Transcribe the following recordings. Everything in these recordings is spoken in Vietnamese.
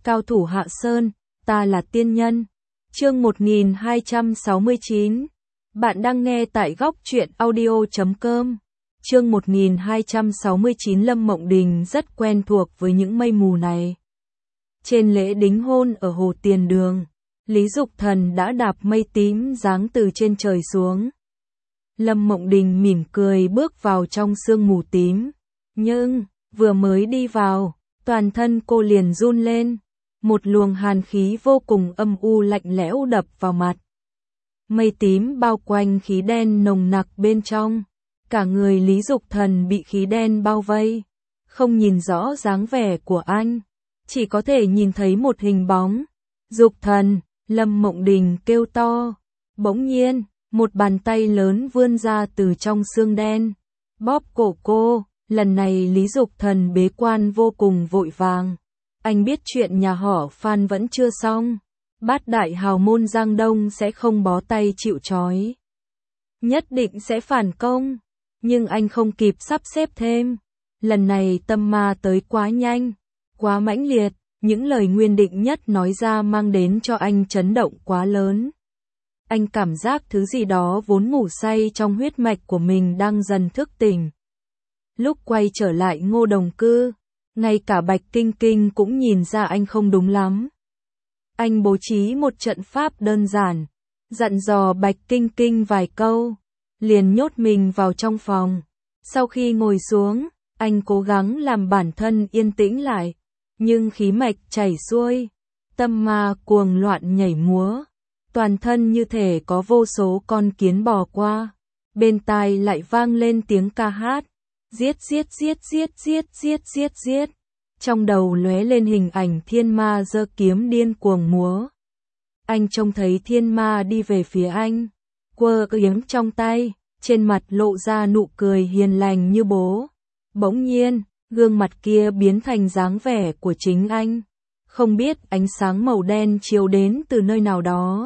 Cao thủ Hạ Sơn, ta là tiên nhân. Chương 1269. Bạn đang nghe tại góc truyện audio.com. Chương 1269. Lâm Mộng Đình rất quen thuộc với những mây mù này. Trên lễ đính hôn ở Hồ Tiền Đường, Lý Dục Thần đã đạp mây tím giáng từ trên trời xuống. Lâm Mộng Đình mỉm cười bước vào trong sương mù tím. Nhưng, vừa mới đi vào, toàn thân cô liền run lên. Một luồng hàn khí vô cùng âm u lạnh lẽo đập vào mặt. Mây tím bao quanh khí đen nồng nặc bên trong. Cả người Lý Dục Thần bị khí đen bao vây. Không nhìn rõ dáng vẻ của anh. Chỉ có thể nhìn thấy một hình bóng. Dục Thần, Lâm Mộng Đình kêu to. Bỗng nhiên, một bàn tay lớn vươn ra từ trong xương đen. Bóp cổ cô, lần này Lý Dục Thần bế quan vô cùng vội vàng. Anh biết chuyện nhà họ Phan vẫn chưa xong. Bát đại hào môn Giang Đông sẽ không bó tay chịu trói. Nhất định sẽ phản công. Nhưng anh không kịp sắp xếp thêm. Lần này tâm ma tới quá nhanh, quá mãnh liệt. Những lời Nguyên Định Nhất nói ra mang đến cho anh chấn động quá lớn. Anh cảm giác thứ gì đó vốn ngủ say trong huyết mạch của mình đang dần thức tỉnh. Lúc quay trở lại Ngô Đồng Cư, ngay cả Bạch Kinh Kinh cũng nhìn ra anh không đúng lắm. Anh bố trí một trận pháp đơn giản, dặn dò Bạch Kinh Kinh vài câu, liền nhốt mình vào trong phòng. Sau khi ngồi xuống, anh cố gắng làm bản thân yên tĩnh lại, nhưng khí mạch chảy xuôi, tâm ma cuồng loạn nhảy múa, toàn thân như thể có vô số con kiến bò qua, bên tai lại vang lên tiếng ca hát. Giết giết giết giết giết giết giết giết. Trong đầu lóe lên hình ảnh thiên ma giơ kiếm điên cuồng múa. Anh trông thấy thiên ma đi về phía anh, quơ kiếm trong tay, trên mặt lộ ra nụ cười hiền lành như bố. Bỗng nhiên, gương mặt kia biến thành dáng vẻ của chính anh. Không biết ánh sáng màu đen chiếu đến từ nơi nào đó,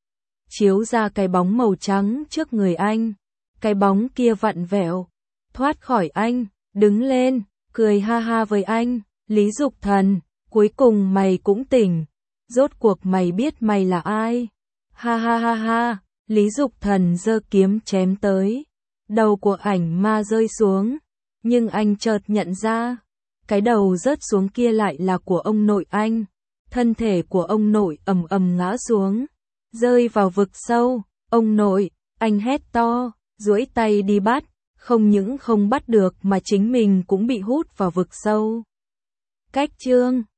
chiếu ra cái bóng màu trắng trước người anh. Cái bóng kia vặn vẹo, thoát khỏi anh, đứng lên, cười ha ha với anh. Lý Dục Thần, cuối cùng mày cũng tỉnh. Rốt cuộc mày biết mày là ai? Ha ha ha ha. Lý Dục Thần giơ kiếm chém tới. Đầu của ảnh ma rơi xuống. Nhưng anh chợt nhận ra, cái đầu rớt xuống kia lại là của ông nội anh. Thân thể của ông nội ầm ầm ngã xuống, rơi vào vực sâu. Ông nội, anh hét to, duỗi tay đi bắt. Không những không bắt được mà chính mình cũng bị hút vào vực sâu. Cách chương